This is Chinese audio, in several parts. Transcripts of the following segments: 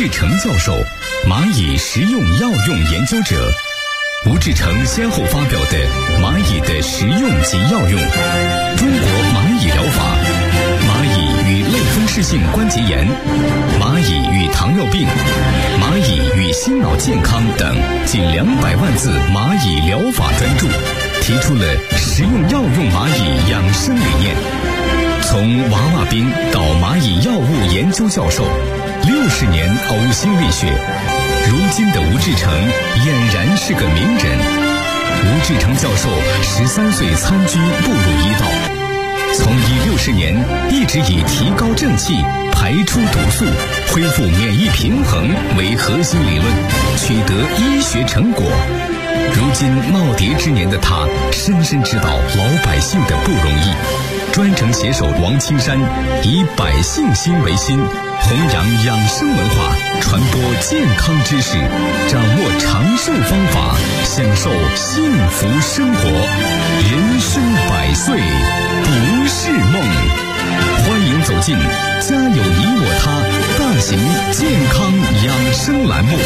志成教授，蚂蚁食用药用研究者。吴志成先后发表的《蚂蚁的食用及药用》、《中国蚂蚁疗法》、《蚂蚁与类风湿性关节炎》、《蚂蚁与糖尿病》、《蚂蚁与心脑健康》等近200万字蚂蚁疗法专著，提出了食用药用蚂蚁养生理念。从娃娃兵到蚂蚁药物研究教授，60年呕心沥血，如今的吴志成俨然是个名人。吴志成教授13岁参军步入医道，从医60年一直以提高正气、排出毒素、恢复免疫平衡为核心理论，取得医学成果。如今耄耋之年的他，深深知道老百姓的不容易，专程携手王青山，以百姓心为心，弘扬养生文化，传播健康知识，掌握长寿方法，享受幸福生活。人生100岁不是梦。欢迎走进家有你我他大型健康养生栏目。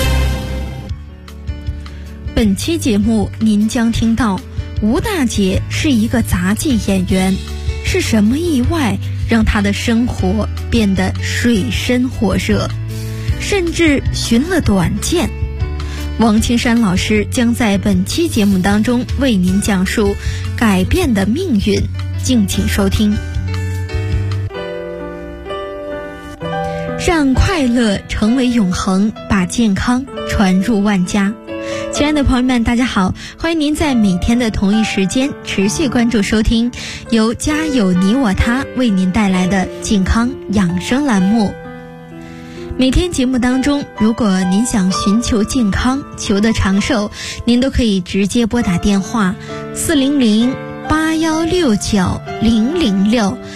本期节目您将听到，吴大姐是一个杂技演员，是什么意外让她的生活变得水深火热，甚至寻了短见？王青山老师将在本期节目当中为您讲述改变的命运，敬请收听。让快乐成为永恒，把健康传入万家。亲爱的朋友们，大家好，欢迎您在每天的同一时间持续关注收听由家有你我他为您带来的健康养生栏目。每天节目当中，如果您想寻求健康，求得长寿，您都可以直接拨打电话400-8169-006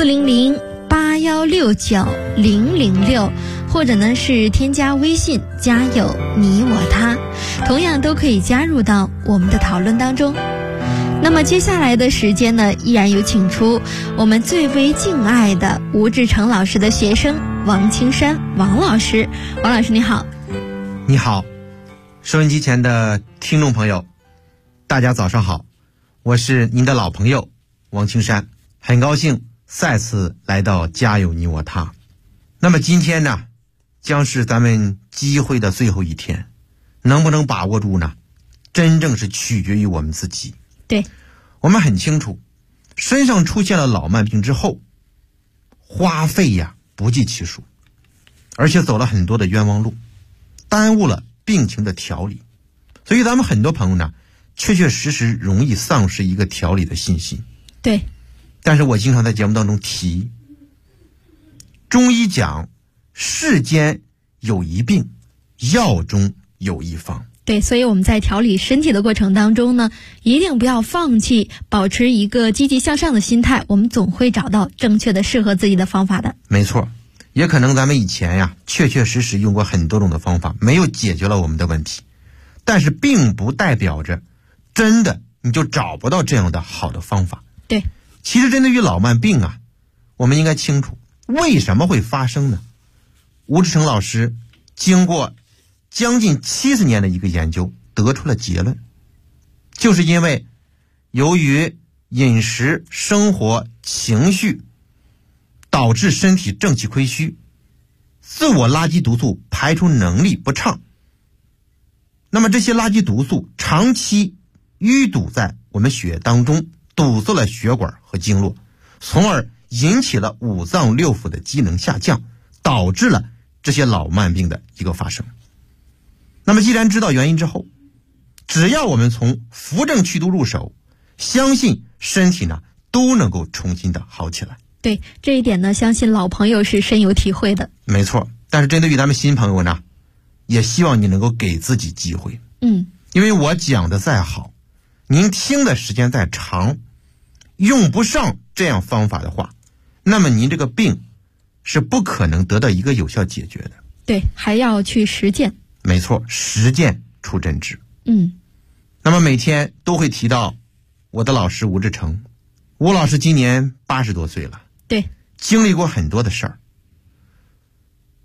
400-8169-006，或者呢是添加微信家有你我他，同样都可以加入到我们的讨论当中。那么接下来的时间呢，依然有请出我们最为敬爱的吴志成老师的学生王青山王老师。王老师你好。 你好，收音机前的听众朋友，大家早上好，我是您的老朋友王青山，很高兴再次来到家有你我他。那么今天呢，将是咱们机会的最后一天，能不能把握住呢？真正是取决于我们自己。 对， 我们很清楚，身上出现了老慢病之后，花费呀不计其数，而且走了很多的冤枉路，耽误了病情的调理。所以咱们很多朋友呢，确确实实容易丧失一个调理的信心。 对， 但是我经常在节目当中提，中医讲世间有一病，药中有一方。 对，所以我们在调理身体的过程当中呢，一定不要放弃，保持一个积极向上的心态，我们总会找到正确的适合自己的方法的。 没错，也可能咱们以前呀，确确实实用过很多种的方法，没有解决了我们的问题，但是并不代表着真的你就找不到这样的好的方法。 对， 其实针对于老慢病啊，我们应该清楚为什么会发生呢？吴志成老师经过将近70年的一个研究，得出了结论，就是因为由于饮食、生活、情绪导致身体正气亏虚，自我垃圾毒素排出能力不畅，那么这些垃圾毒素长期淤堵在我们血液当中，堵塞了血管和经络，从而引起了五脏六腑的机能下降，导致了这些老慢病的一个发生。那么既然知道原因之后，只要我们从扶正祛毒入手，相信身体呢都能够重新的好起来。 对，这一点呢，相信老朋友是深有体会的。 没错，但是针对于咱们新朋友呢，也希望你能够给自己机会。因为我讲的再好，您听的时间再长，用不上这样方法的话，那么您这个病是不可能得到一个有效解决的。 对，还要去实践。 没错，实践出真知。 那么每天都会提到我的老师吴志成，吴老师今年80多岁了， 对， 经历过很多的事儿。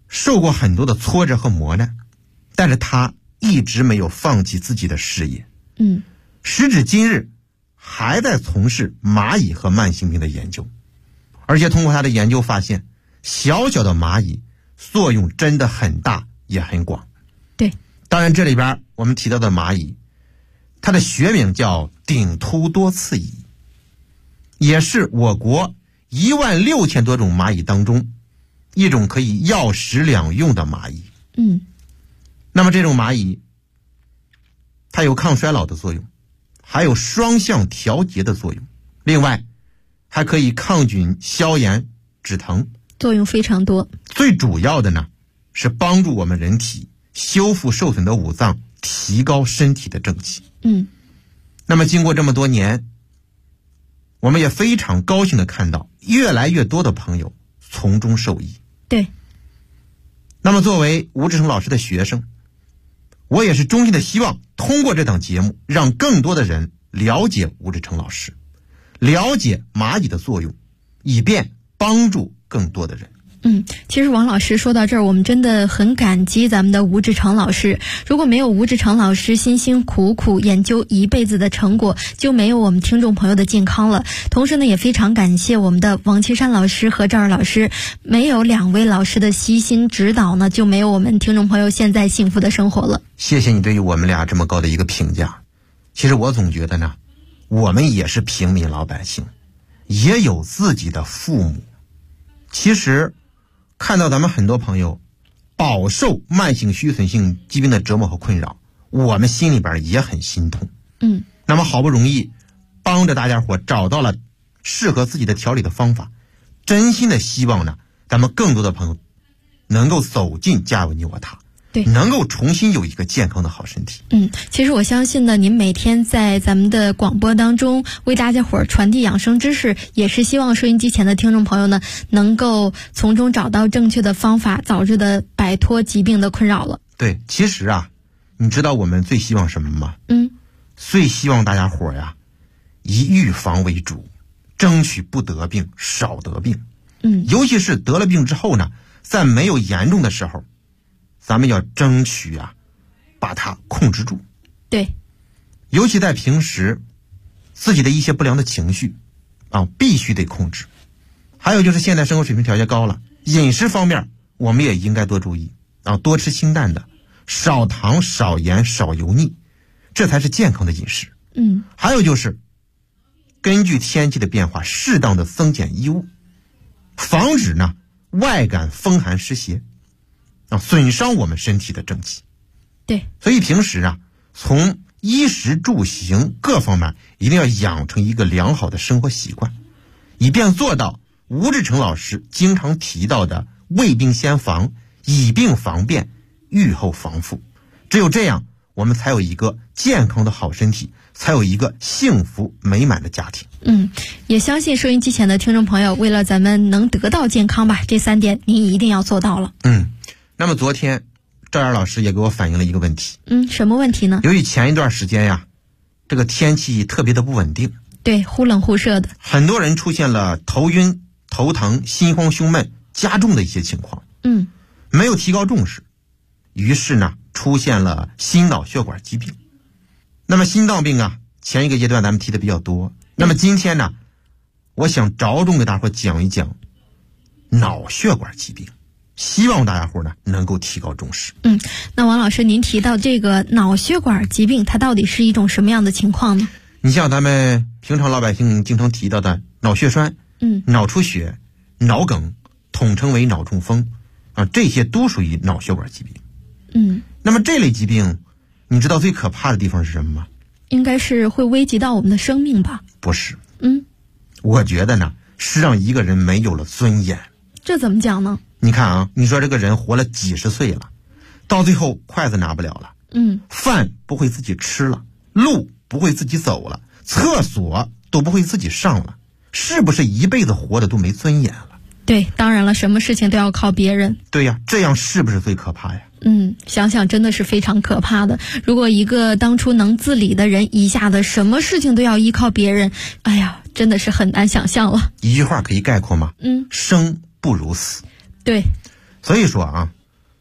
受过很多的挫折和磨难，但是他一直没有放弃自己的事业。时至今日还在从事蚂蚁和慢性病的研究，而且通过他的研究发现，小小的蚂蚁作用真的很大也很广。 对， 当然这里边我们提到的蚂蚁，它的学名叫顶突多刺蚁，也是我国16000多种蚂蚁当中一种可以药食两用的蚂蚁。那么这种蚂蚁它有抗衰老的作用，还有双向调节的作用，另外还可以抗菌消炎止疼， 作用非常多。 最主要的呢是帮助我们人体修复受损的五脏，提高身体的正气。那么经过这么多年，我们也非常高兴地看到越来越多的朋友从中受益。 对。 那么作为吴志成老师的学生，我也是衷心的希望通过这档节目让更多的人了解吴志成老师，了解蚂蚁的作用，以便帮助更多的人。 其实王老师说到这儿，我们真的很感激咱们的吴志成老师。如果没有吴志成老师辛辛苦苦研究一辈子的成果，就没有我们听众朋友的健康了。同时呢，也非常感谢我们的王岐山老师和赵二老师，没有两位老师的悉心指导呢，就没有我们听众朋友现在幸福的生活了。 谢谢你对于我们俩这么高的一个评价。其实我总觉得呢，我们也是平民老百姓，也有自己的父母。其实看到咱们很多朋友饱受慢性虚损性疾病的折磨和困扰，我们心里边也很心痛。那么好不容易帮着大家伙找到了适合自己的调理的方法，真心的希望呢，咱们更多的朋友能够走进家有你我他， 对， 能够重新有一个健康的好身体。 其实我相信呢，您每天在咱们的广播当中为大家伙儿传递养生知识，也是希望收音机前的听众朋友呢，能够从中找到正确的方法，早日的摆脱疾病的困扰了。 对，其实啊，你知道我们最希望什么吗？最希望大家伙呀，以预防为主，争取不得病，少得病。尤其是得了病之后呢，在没有严重的时候，咱们要争取啊，把它控制住。 对， 尤其在平时，自己的一些不良的情绪啊，必须得控制。还有就是现在生活水平条件高了，饮食方面我们也应该多注意啊，多吃清淡的，少糖、少盐、少油腻，这才是健康的饮食。还有就是根据天气的变化，适当的增减衣物，防止呢外感风寒湿邪啊，损伤我们身体的正气。 对， 所以平时啊，从衣食住行各方面一定要养成一个良好的生活习惯，以便做到吴志成老师经常提到的未病先防，以病防变，预后防复。只有这样，我们才有一个健康的好身体，才有一个幸福美满的家庭。 也相信收音机前的听众朋友，为了咱们能得到健康吧，这3点您一定要做到了。 那么昨天赵岩老师也给我反映了一个问题。 什么问题呢？ 由于前一段时间呀，这个天气特别的不稳定， 对，忽冷忽热的， 很多人出现了头晕、头疼、心慌、胸闷加重的一些情况。没有提高重视，于是呢，出现了心脑血管疾病。那么心脏病啊，前一个阶段咱们提的比较多。那么今天呢，我想着重给大伙讲一讲脑血管疾病，希望大家伙呢能够提高重视。 那王老师，您提到这个脑血管疾病，它到底是一种什么样的情况呢？ 你像咱们平常老百姓经常提到的脑血栓、脑出血、脑梗，统称为脑中风啊，这些都属于脑血管疾病。那么这类疾病，你知道最可怕的地方是什么吗？ 应该是会危及到我们的生命吧？ 不是。我觉得呢，是让一个人没有了尊严。 这怎么讲呢？ 你看啊，你说这个人活了几十岁了，到最后筷子拿不了了，饭不会自己吃了，路不会自己走了，厕所都不会自己上了，是不是一辈子活的都没尊严了？ 对，当然了，什么事情都要靠别人。 对呀，这样是不是最可怕呀？ 想想真的是非常可怕的。如果一个当初能自理的人，一下子什么事情都要依靠别人，哎呀，真的是很难想象了。 一句话可以概括吗？生不如死。 对。 所以说啊，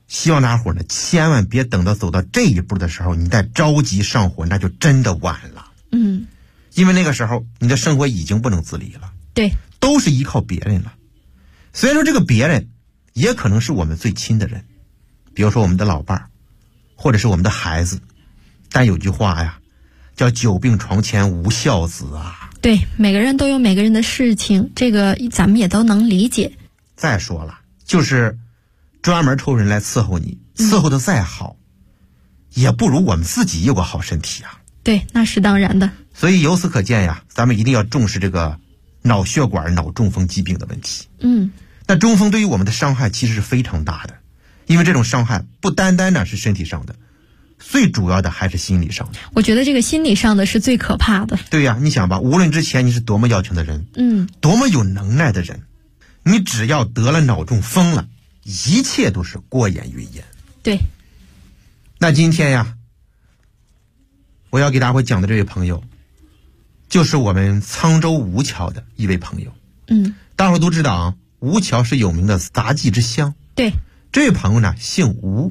希望大家伙呢千万别等到走到这一步的时候，你再着急上火，那就真的晚了。因为那个时候你的生活已经不能自理了， 对， 都是依靠别人了。虽然说这个别人也可能是我们最亲的人，比如说我们的老伴儿，或者是我们的孩子，但有句话呀，叫久病床前无孝子啊。 对，每个人都有每个人的事情，这个咱们也都能理解。 再说了，就是专门抽人来伺候你，伺候的再好，也不如我们自己有个好身体啊。 对，那是当然的。 所以由此可见呀，咱们一定要重视这个脑血管脑中风疾病的问题。那中风对于我们的伤害其实是非常大的，因为这种伤害不单单呢是身体上的，最主要的还是心理上的。 我觉得这个心理上的是最可怕的。 对呀，你想吧，无论之前你是多么要强的人，多么有能耐的人，你只要得了脑中风了，一切都是过眼云烟。 对。 那今天呀，我要给大家伙讲的这位朋友，就是我们沧州吴桥的一位朋友。大伙都知道啊，吴桥是有名的杂技之乡。 对。 这位朋友呢姓吴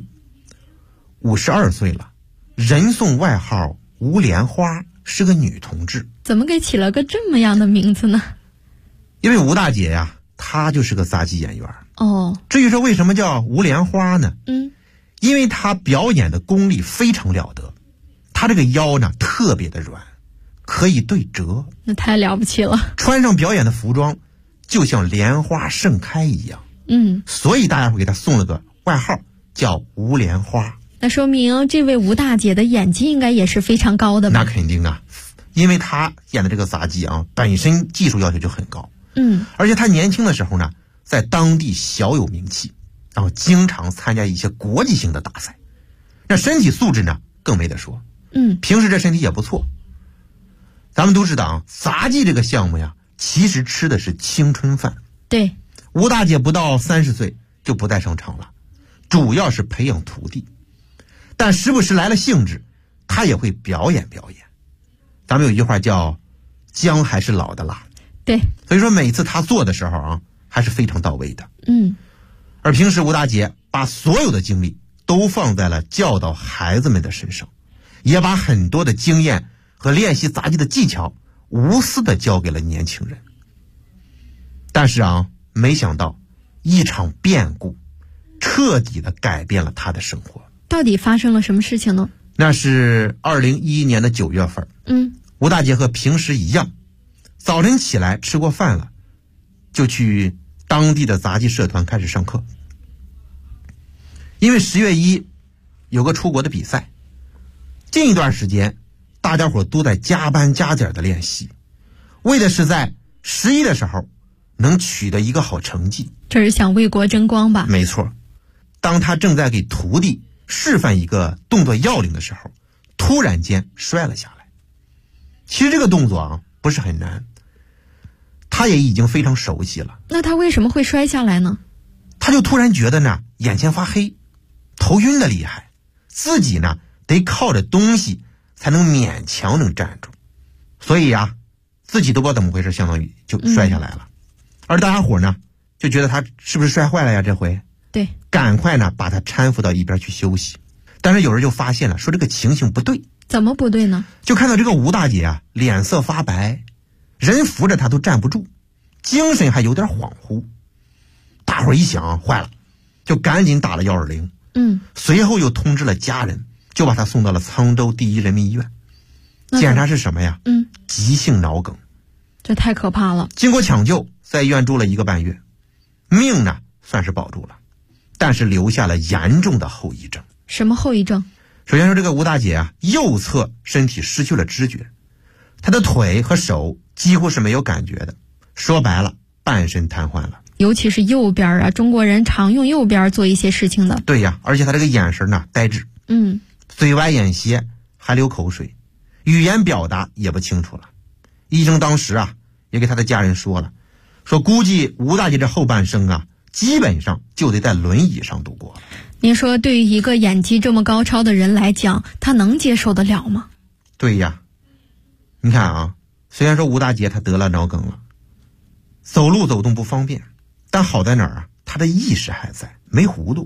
，52岁了，人送外号吴莲花，是个女同志。 怎么给起了个这么样的名字呢？ 因为吴大姐呀，她就是个杂技演员。 至于说为什么叫吴莲花呢？因为她表演的功力非常了得，她这个腰呢特别的软，可以对折。 那太了不起了。 穿上表演的服装，就像莲花盛开一样。所以大家会给她送了个外号叫吴莲花。 那说明这位吴大姐的演技应该也是非常高的吧？ 那肯定啊，因为她演的这个杂技啊，本身技术要求就很高。而且她年轻的时候呢，在当地小有名气，然后经常参加一些国际性的大赛，那身体素质呢更没得说。平时这身体也不错。咱们都知道啊，杂技这个项目呀，其实吃的是青春饭。 对。 吴大姐不到30岁就不再上场了，主要是培养徒弟，但时不时来了兴致，她也会表演。咱们有一句话叫姜还是老的辣。 对。 所以说每次她做的时候啊，还是非常到位的。而平时吴大姐把所有的精力都放在了教导孩子们的身上，也把很多的经验和练习杂技的技巧无私的交给了年轻人。但是啊，没想到一场变故彻底的改变了他的生活。 到底发生了什么事情呢？ 那是2011年的9月份。吴大姐和平时一样，早晨起来吃过饭了，就去当地的杂技社团开始上课。因为10月1有个出国的比赛，近一段时间大家伙都在加班加点的练习，为的是在11的时候能取得一个好成绩。 这是想为国争光吧？ 没错。当他正在给徒弟示范一个动作要领的时候，突然间摔了下来。其实这个动作啊不是很难，他也已经非常熟悉了。 那他为什么会摔下来呢？ 他就突然觉得呢眼前发黑，头晕的厉害，自己呢得靠着东西才能勉强能站住，所以啊自己都不知道怎么回事，相当于就摔下来了。而大家伙呢就觉得他是不是摔坏了呀，这回对， 赶快呢把他搀扶到一边去休息。但是有人就发现了，说这个情形不对。 怎么不对呢？ 就看到这个吴大姐啊脸色发白，人扶着她都站不住，精神还有点恍惚。大伙儿一想坏了，就赶紧打了120。随后又通知了家人，就把她送到了沧州第一人民医院。检查是什么呀？急性脑梗。 这太可怕了。 经过抢救，在医院住了1个半月，命呢算是保住了，但是留下了严重的后遗症。 什么后遗症？ 首先说这个吴大姐啊，右侧身体失去了知觉，她的腿和手几乎是没有感觉的，说白了半身瘫痪了。 尤其是右边啊，中国人常用右边做一些事情的。 对呀，而且她这个眼神呢呆滞，嘴歪眼斜，还流口水，语言表达也不清楚了。医生当时啊也给他的家人说了，说估计吴大姐这后半生啊基本上就得在轮椅上度过了。 您说对于一个演技这么高超的人来讲，他能接受得了吗？ 对呀，你看啊，虽然说吴大姐她得了脑梗了，走路走动不方便，但好在哪儿啊，她的意识还在，没糊涂。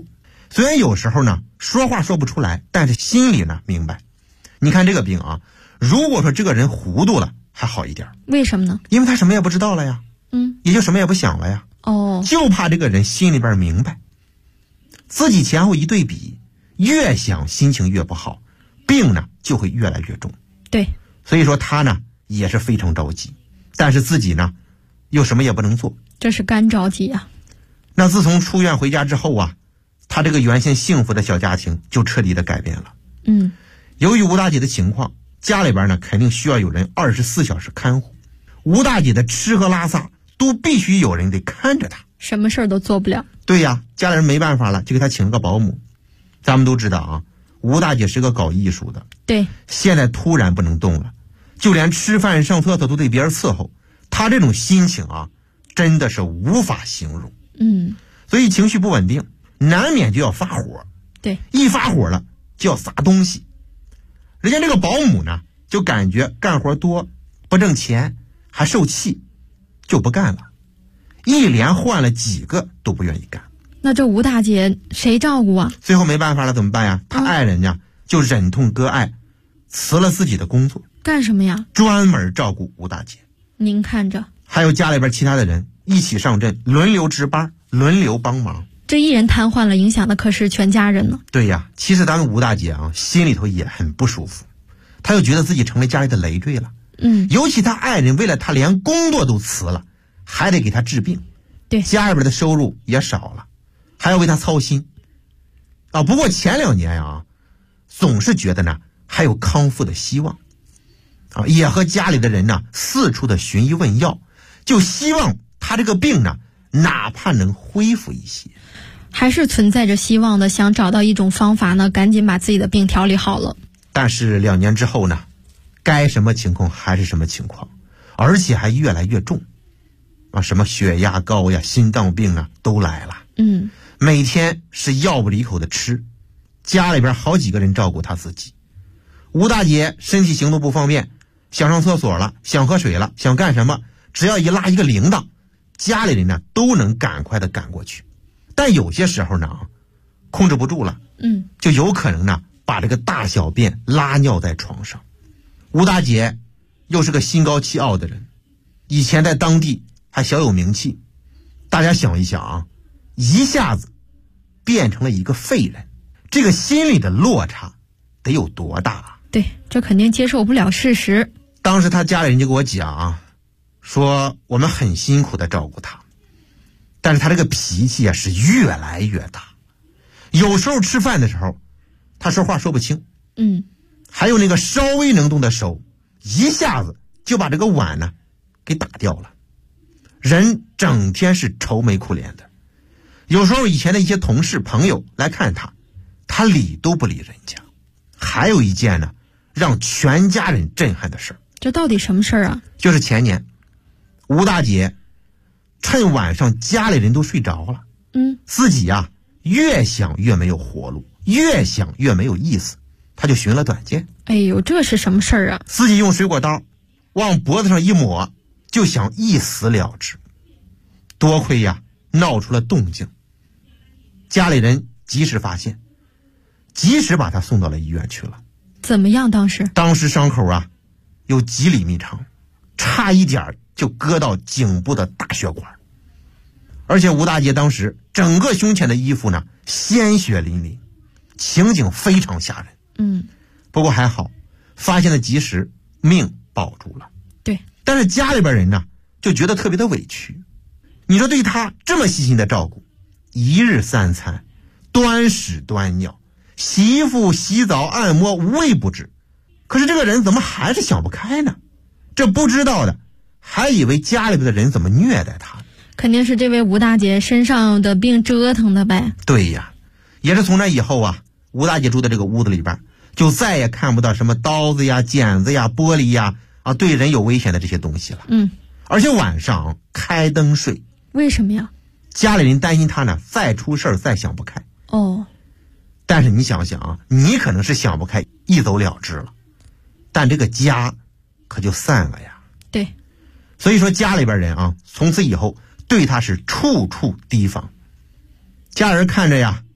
虽然有时候呢说话说不出来，但是心里呢明白。你看这个病啊，如果说这个人糊涂了还好一点。 为什么呢？ 因为他什么也不知道了呀，也就什么也不想了呀。就怕这个人心里边明白，自己前后一对比，越想心情越不好，病呢就会越来越重。 对， 所以说他呢也是非常着急，但是自己呢又什么也不能做， 这是干着急啊。 那自从出院回家之后啊，他这个原先幸福的小家庭就彻底的改变了。由于吴大姐的情况，家里边呢肯定需要有人24小时看护，吴大姐的吃喝拉撒都必须有人得看着她， 什么事儿都做不了。 对呀，家里人没办法了，就给她请了个保姆。咱们都知道啊，吴大姐是个搞艺术的， 对， 现在突然不能动了，就连吃饭上厕所都得别人伺候，她这种心情啊真的是无法形容。所以情绪不稳定，难免就要发火。 对， 一发火了就要撒东西。人家这个保姆呢就感觉干活多不挣钱还受气，就不干了，一连换了几个都不愿意干。 那这吴大姐谁照顾啊？ 最后没办法了怎么办呀？他爱人呢就忍痛割爱，辞了自己的工作。 干什么呀？ 专门照顾吴大姐。 您看着， 还有家里边其他的人一起上阵，轮流值班，轮流帮忙。 这一人瘫痪了，影响的可是全家人呢。 对呀，其实咱们吴大姐啊心里头也很不舒服，她就觉得自己成为家里的累赘了。尤其她爱人为了她连工作都辞了，还得给她治病。 对， 家里边的收入也少了，还要为她操心啊。不过前2年啊总是觉得呢还有康复的希望啊，也和家里的人呢四处的寻医问药，就希望她这个病呢哪怕能恢复一些， 还是存在着希望的，想找到一种方法呢赶紧把自己的病调理好了。 但是2年之后呢，该什么情况还是什么情况，而且还越来越重啊，什么血压高呀心脏病啊都来了。每天是药不离口的吃，家里边好几个人照顾他自己。吴大姐身体行动不方便，想上厕所了，想喝水了，想干什么，只要一拉一个铃铛，家里人呢都能赶快的赶过去。但有些时候呢控制不住了，就有可能呢把这个大小便拉尿在床上。吴大姐又是个心高气傲的人，以前在当地还小有名气，大家想一想啊，一下子变成了一个废人，这个心理的落差得有多大啊？ 对，这肯定接受不了事实。 当时他家里人就给我讲啊，说我们很辛苦的照顾他，但是他这个脾气啊是越来越大，有时候吃饭的时候他说话说不清，还有那个稍微能动的手一下子就把这个碗呢给打掉了，人整天是愁眉苦脸的。有时候以前的一些同事朋友来看他，他理都不理人家。还有一件呢让全家人震撼的事儿。 这到底什么事儿啊？ 就是前年吴大姐趁晚上家里人都睡着了，自己啊越想越没有活路，越想越没有意思，他就寻了短见。 哎呦，这是什么事儿啊？ 自己用水果刀往脖子上一抹，就想一死了之。多亏呀闹出了动静，家里人及时发现，及时把他送到了医院去了。 怎么样？当时伤口啊有几厘米长，差一点就割到颈部的大血管。而且吴大姐当时整个胸前的衣服呢鲜血淋淋，情景非常吓人。不过还好发现的及时，命保住了。 对， 但是家里边人呢就觉得特别的委屈。你说对他这么细心的照顾，一日3餐，端屎端尿，洗衣服洗澡按摩无微不至，可是这个人怎么还是想不开呢？这不知道的还以为家里边的人怎么虐待他。 肯定是这位吴大姐身上的病折腾的呗。 对呀，也是从那以后啊，吴大姐住的这个屋子里边就再也看不到什么刀子呀剪子呀玻璃呀对人有危险的这些东西了。而且晚上开灯睡。 为什么呀？ 家里人担心他呢再出事儿再想不开。但是你想想啊，你可能是想不开一走了之了，但这个家可就散了呀。 对， 所以说家里边人啊从此以后对他是处处提防。家人看着呀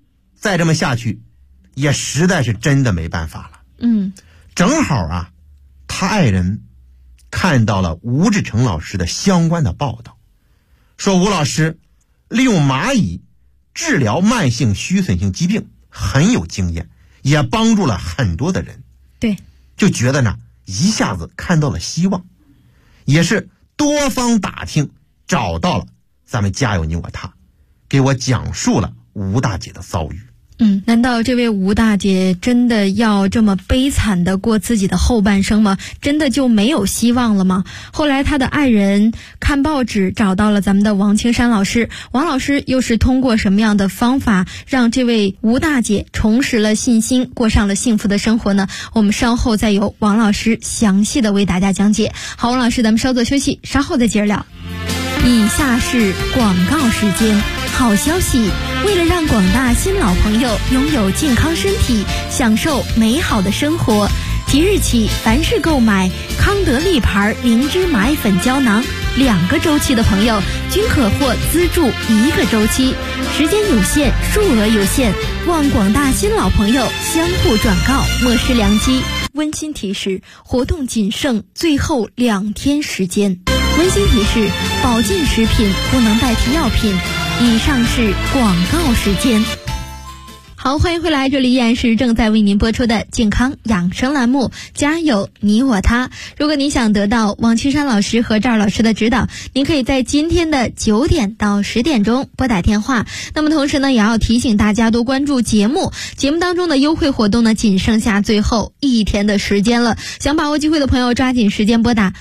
再这么下去也实在是真的没办法了。正好啊，他爱人看到了吴志成老师的相关的报道，说吴老师利用蚂蚁治疗慢性虚损性疾病很有经验，也帮助了很多的人。 对， 就觉得呢一下子看到了希望，也是多方打听找到了咱们家有你我他，给我讲述了吴大姐的遭遇。 难道这位吴大姐真的要这么悲惨的过自己的后半生吗？真的就没有希望了吗？后来她的爱人看报纸找到了咱们的王青山老师，王老师又是通过什么样的方法让这位吴大姐重拾了信心，过上了幸福的生活呢？我们稍后再由王老师详细的为大家讲解。好，王老师，咱们稍作休息，稍后再接着聊。以下是广告时间。好消息，为了让广大新老朋友拥有健康身体，享受美好的生活，即日起凡是购买康德利牌灵芝蚂蚁粉胶囊2个周期的朋友均可获资助1个周期，时间有限，数额有限，望广大新老朋友相互转告，莫失良机。温馨提示，活动仅剩最后2天时间。温馨提示，保健食品不能代替药品。以上是广告时间。好，欢迎回来，这里依然是正在为您播出的健康养生栏目，家有你我他。如果您想得到王青山老师和赵老师的指导，您可以在今天的9点到10点钟拨打电话。那么同时呢，也要提醒大家多关注节目当中的优惠活动呢，仅剩下最后1天的时间了。想把握机会的朋友，抓紧时间拨打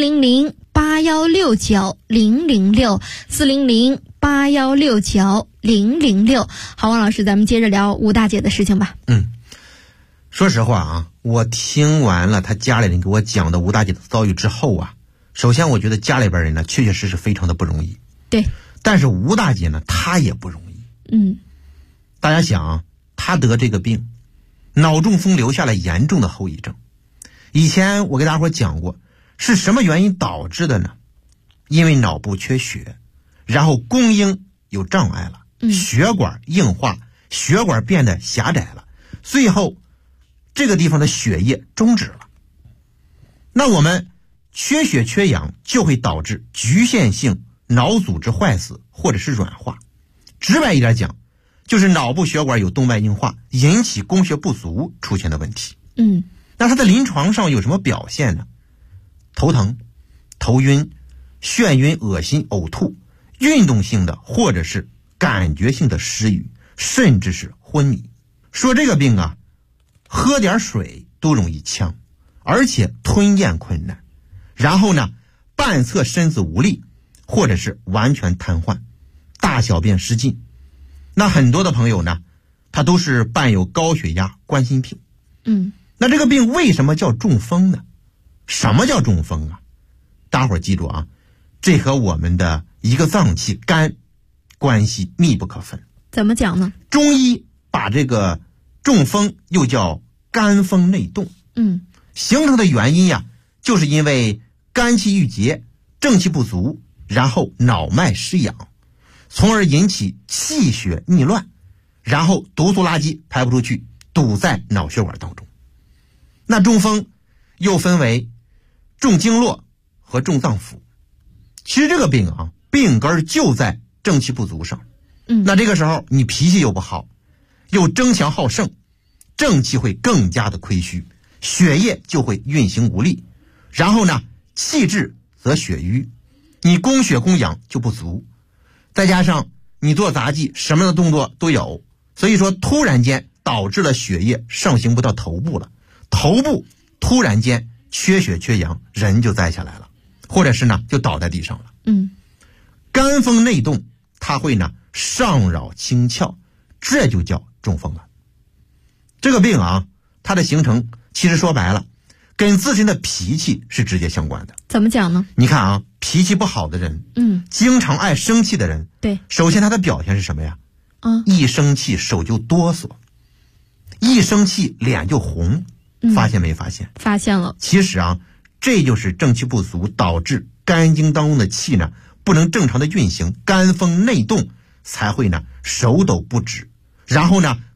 400-8169-006，400-8169-006。好，王老师，咱们接着聊吴大姐的事情吧。 说实话啊，我听完了他家里人给我讲的吴大姐的遭遇之后啊，首先我觉得家里边人呢确确实实非常的不容易。 对， 但是吴大姐呢她也不容易。大家想啊，她得这个病，脑中风留下了严重的后遗症。以前我给大伙讲过，是什么原因导致的呢？因为脑部缺血，然后供应有障碍了，血管硬化，血管变得狭窄了，最后这个地方的血液终止了。那我们缺血缺氧就会导致局限性脑组织坏死或者是软化。直白一点讲，就是脑部血管有动脉硬化，引起供血不足出现的问题。那它在临床上有什么表现呢？头疼、头晕、眩晕、恶心、呕吐，运动性的或者是感觉性的失语，甚至是昏迷。说这个病啊，喝点水都容易呛，而且吞咽困难，然后呢半侧身子无力，或者是完全瘫痪，大小便失禁。那很多的朋友呢，他都是伴有高血压、冠心病。那这个病为什么叫中风呢？什么叫中风啊？大伙儿记住啊，这和我们的一个脏器肝关系密不可分。 怎么讲呢？ 中医把这个中风又叫肝风内动。形成的原因呀，就是因为肝气郁结，正气不足，然后脑脉失养，从而引起气血逆乱，然后毒素垃圾排不出去，堵在脑血管当中。那中风又分为重经络和重脏腑。其实这个病啊，病根就在正气不足上。那这个时候你脾气又不好，又争强好胜，正气会更加的亏虚，血液就会运行无力，然后呢气滞则血瘀，你供血供氧就不足，再加上你做杂技什么样的动作都有，所以说突然间导致了血液上行不到头部了，头部突然间缺血缺氧，人就栽下来了，或者是呢就倒在地上了。肝风内动，它会呢上扰清窍，这就叫中风了。这个病啊，它的形成其实说白了跟自身的脾气是直接相关的。 怎么讲呢？ 你看啊，脾气不好的人，经常爱生气的人， 对， 首先他的表现是什么呀？一生气手就哆嗦，一生气脸就红，发现没发现？ 发现了。 其实啊，这就是正气不足导致肝经当中的气呢不能正常的运行，肝风内动才会呢手抖不止，然后呢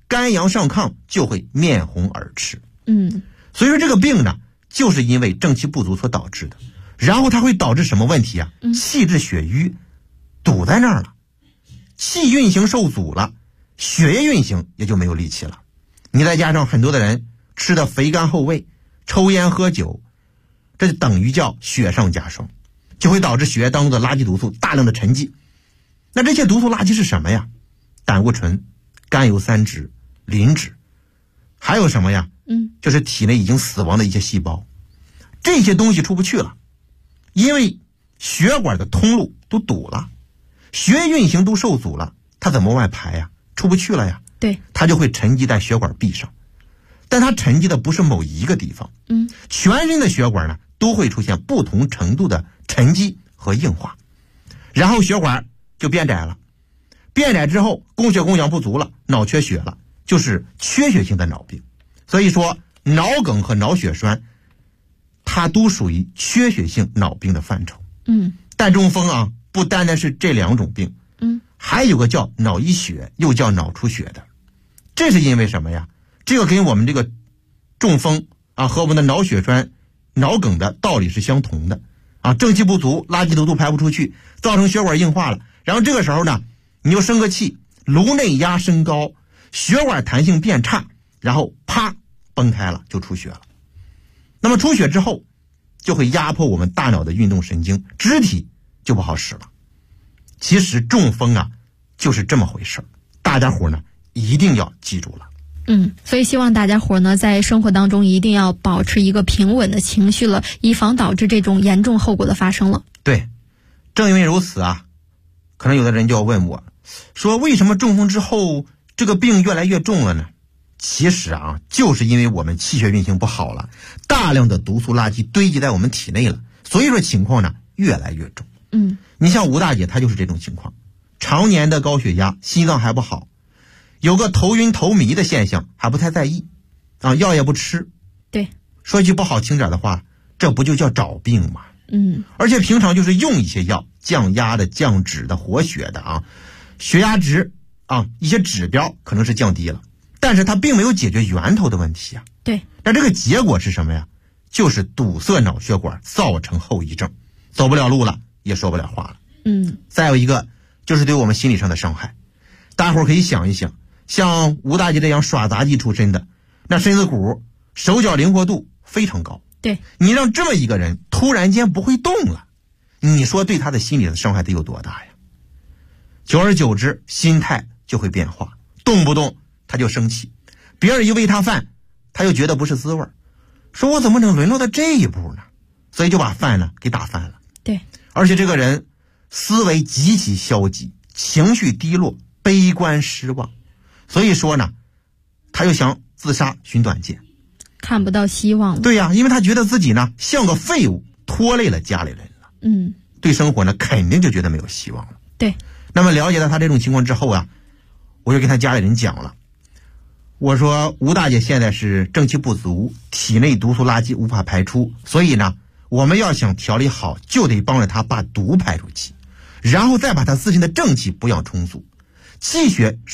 肝阳上亢，就会面红耳赤。 所以说这个病呢，就是因为正气不足所导致的。然后它会导致什么问题啊？气滞血瘀，堵在那儿了，气运行受阻了，血液运行也就没有力气了。你再加上很多的人吃的肥甘厚味，抽烟喝酒，这就等于叫雪上加霜，就会导致血液当中的垃圾毒素大量的沉积。那这些毒素垃圾是什么呀？胆固醇、甘油三酯、磷脂，还有什么呀？就是体内已经死亡的一些细胞。这些东西出不去了，因为血管的通路都堵了，血液运行都受阻了，它怎么往外排呀？出不去了呀。 对， 它就会沉积在血管壁上。但它沉积的不是某一个地方，全身的血管呢都会出现不同程度的沉积和硬化，然后血管就变窄了，变窄之后供血供氧不足了，脑缺血了，就是缺血性的脑病。所以说脑梗和脑血栓它都属于缺血性脑病的范畴。但中风啊不单单是这两种病，还有个叫脑溢血又叫脑出血的。这是因为什么呀？这个跟我们这个中风啊和我们的脑血栓、脑梗的道理是相同的啊。正气不足，垃圾毒素排不出去，造成血管硬化了，然后这个时候呢你又生个气，颅内压升高，血管弹性变差，然后啪崩开了，就出血了。那么出血之后就会压迫我们大脑的运动神经，肢体就不好使了。其实中风啊就是这么回事，大家伙呢一定要记住了。 所以希望大家伙呢在生活当中一定要保持一个平稳的情绪了，以防导致这种严重后果的发生了。 对，正因为如此啊，可能有的人就要问我说，为什么中风之后这个病越来越重了呢？其实啊，就是因为我们气血运行不好了，大量的毒素垃圾堆积在我们体内了，所以说情况呢越来越重。你像吴大姐她就是这种情况，常年的高血压，心脏还不好，有个头晕头迷的现象，还不太在意啊，药也不吃。 对， 说句不好听点的话，这不就叫找病吗？而且平常就是用一些药，降压的、降脂的、活血的啊，血压值啊一些指标可能是降低了，但是它并没有解决源头的问题啊。 对， 那这个结果是什么呀？就是堵塞脑血管，造成后遗症，走不了路了，也说不了话了。再有一个就是对我们心理上的伤害。大伙儿可以想一想，像吴大姐这样耍杂技出身的，那身子骨、手脚灵活度非常高。 对， 你让这么一个人突然间不会动了，你说对他的心理的伤害得有多大呀？久而久之，心态就会变化，动不动他就生气，别人一喂他饭，他又觉得不是滋味，说我怎么能沦落到这一步呢？所以就把饭呢给打翻了。 对， 而且这个人思维极其消极，情绪低落，悲观失望，所以说呢他又想自杀寻短见， 看不到希望了。 对呀，因为他觉得自己呢像个废物，拖累了家里人了。对生活呢肯定就觉得没有希望了。 对， 那么了解到他这种情况之后啊，我就跟他家里人讲了，我说吴大姐现在是正气不足，体内毒素垃圾无法排出，所以呢我们要想调理好，就得帮着她把毒排出去，然后再把她自身的正气补养充足，气血